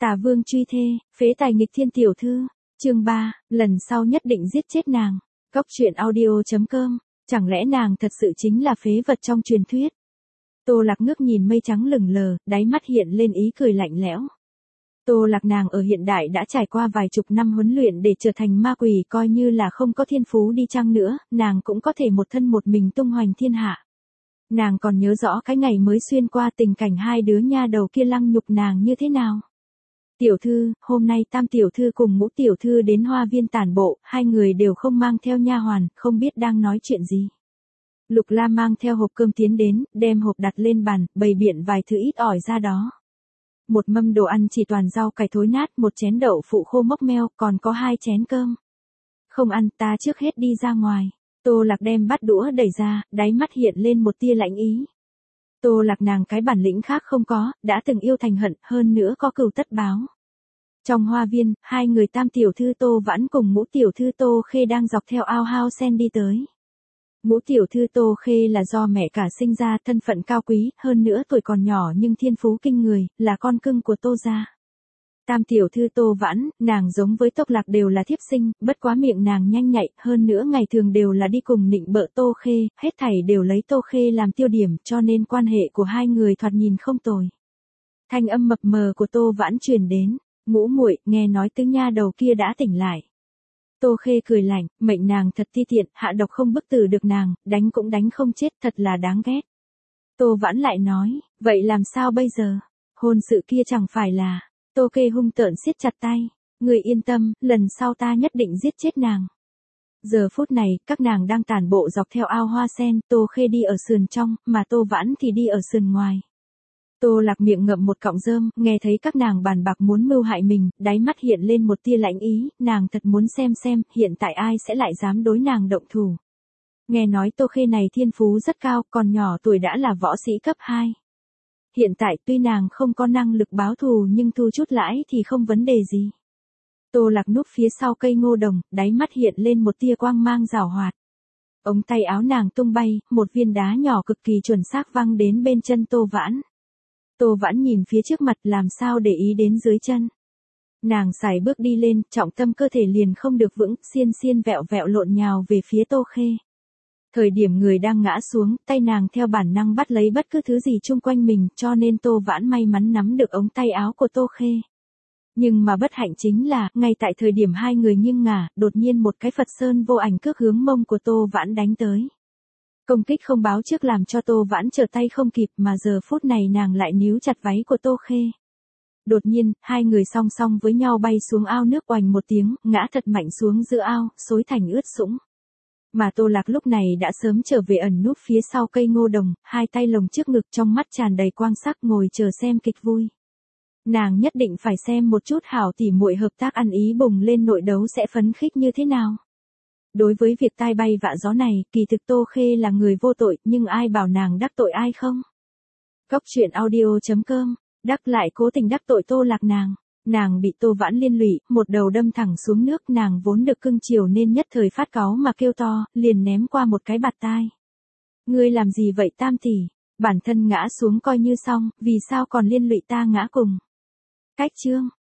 Tà vương truy thê, phế tài nghịch thiên tiểu thư. Chương 3, lần sau nhất định giết chết nàng. Cóc truyện audio.com. Chẳng lẽ nàng thật sự chính là phế vật trong truyền thuyết? Tô Lạc ngước nhìn mây trắng lửng lờ, đáy mắt hiện lên ý cười lạnh lẽo. Tô Lạc nàng ở hiện đại đã trải qua vài chục năm huấn luyện để trở thành ma quỷ, coi như là không có thiên phú đi chăng nữa, nàng cũng có thể một thân một mình tung hoành thiên hạ. Nàng còn nhớ rõ cái ngày mới xuyên qua tình cảnh hai đứa nha đầu kia lăng nhục nàng như thế nào. Tiểu thư, hôm nay Tam tiểu thư cùng Ngũ tiểu thư đến hoa viên tản bộ, hai người đều không mang theo nha hoàn, không biết đang nói chuyện gì. Lục La mang theo hộp cơm tiến đến, đem hộp đặt lên bàn, bày biện vài thứ ít ỏi ra đó. Một mâm đồ ăn chỉ toàn rau cải thối nát, một chén đậu phụ khô mốc meo, còn có 2 chén cơm. Không ăn, ta trước hết đi ra ngoài. Tô Lạc đem bát đũa đẩy ra, đáy mắt hiện lên một tia lạnh ý. Tô Lạc nàng cái bản lĩnh khác không có, đã từng yêu thành hận, hơn nữa có cừu tất báo. Trong hoa viên, hai người Tam tiểu thư Tô Vãn cùng Ngũ tiểu thư Tô Khê đang dọc theo ao hao sen đi tới. Ngũ tiểu thư Tô Khê là do mẹ cả sinh ra, thân phận cao quý, hơn nữa tuổi còn nhỏ nhưng thiên phú kinh người, là con cưng của Tô gia. Tam tiểu thư Tô Vãn, nàng giống với Tốc Lạc đều là thiếp sinh, bất quá miệng nàng nhanh nhạy, hơn nữa ngày thường đều là đi cùng nịnh bợ Tô Khê, hết thảy đều lấy Tô Khê làm tiêu điểm, cho nên quan hệ của hai người thoạt nhìn không tồi. Thanh âm mập mờ của Tô Vãn truyền đến, Ngũ muội, nghe nói tứ nha đầu kia đã tỉnh lại. Tô Khê cười lạnh, mệnh nàng thật ti tiện, hạ độc không bức tử được nàng, đánh cũng đánh không chết, thật là đáng ghét. Tô Vãn lại nói, vậy làm sao bây giờ? Hôn sự kia chẳng phải là... Tô Khê hung tợn siết chặt tay, người yên tâm, lần sau ta nhất định giết chết nàng. Giờ phút này, các nàng đang tản bộ dọc theo ao hoa sen, Tô Khê đi ở sườn trong, mà Tô Vãn thì đi ở sườn ngoài. Tô Lạc miệng ngậm một cọng rơm, nghe thấy các nàng bàn bạc muốn mưu hại mình, đáy mắt hiện lên một tia lạnh ý, nàng thật muốn xem hiện tại ai sẽ lại dám đối nàng động thủ. Nghe nói Tô Khê này thiên phú rất cao, còn nhỏ tuổi đã là võ sĩ cấp 2. Hiện tại tuy nàng không có năng lực báo thù nhưng thu chút lãi thì không vấn đề gì. Tô Lạc núp phía sau cây ngô đồng, đáy mắt hiện lên một tia quang mang giảo hoạt. Ống tay áo nàng tung bay, một viên đá nhỏ cực kỳ chuẩn xác văng đến bên chân Tô Vãn. Tô Vãn nhìn phía trước mặt làm sao để ý đến dưới chân. Nàng sải bước đi lên, trọng tâm cơ thể liền không được vững, xiên vẹo lộn nhào về phía Tô Khê. Thời điểm người đang ngã xuống, tay nàng theo bản năng bắt lấy bất cứ thứ gì chung quanh mình, cho nên Tô Vãn may mắn nắm được ống tay áo của Tô Khê. Nhưng mà bất hạnh chính là, ngay tại thời điểm hai người nghiêng ngả, đột nhiên một cái Phật Sơn vô ảnh cước hướng mông của Tô Vãn đánh tới. Công kích không báo trước làm cho Tô Vãn trở tay không kịp, mà giờ phút này nàng lại níu chặt váy của Tô Khê. Đột nhiên, hai người song song với nhau bay xuống ao nước, oành một tiếng, ngã thật mạnh xuống giữa ao, xối thành ướt sũng. Mà Tô Lạc lúc này đã sớm trở về ẩn núp phía sau cây ngô đồng, hai tay lồng trước ngực, trong mắt tràn đầy quang sắc, ngồi chờ xem kịch vui. Nàng nhất định phải xem một chút hảo tỉ muội hợp tác ăn ý bùng lên nội đấu sẽ phấn khích như thế nào. Đối với việc tai bay vạ gió này, kỳ thực Tô Khê là người vô tội, nhưng ai bảo nàng đắc tội ai không? Cóc truyện audio.com, đắc lại cố tình đắc tội Tô Lạc nàng. Nàng bị Tô Vãn liên lụy, một đầu đâm thẳng xuống nước, nàng vốn được cưng chiều nên nhất thời phát cáu mà kêu to, liền ném qua một cái bạt tai. Ngươi làm gì vậy Tam tỷ? Bản thân ngã xuống coi như xong, vì sao còn liên lụy ta ngã cùng? Cách chương.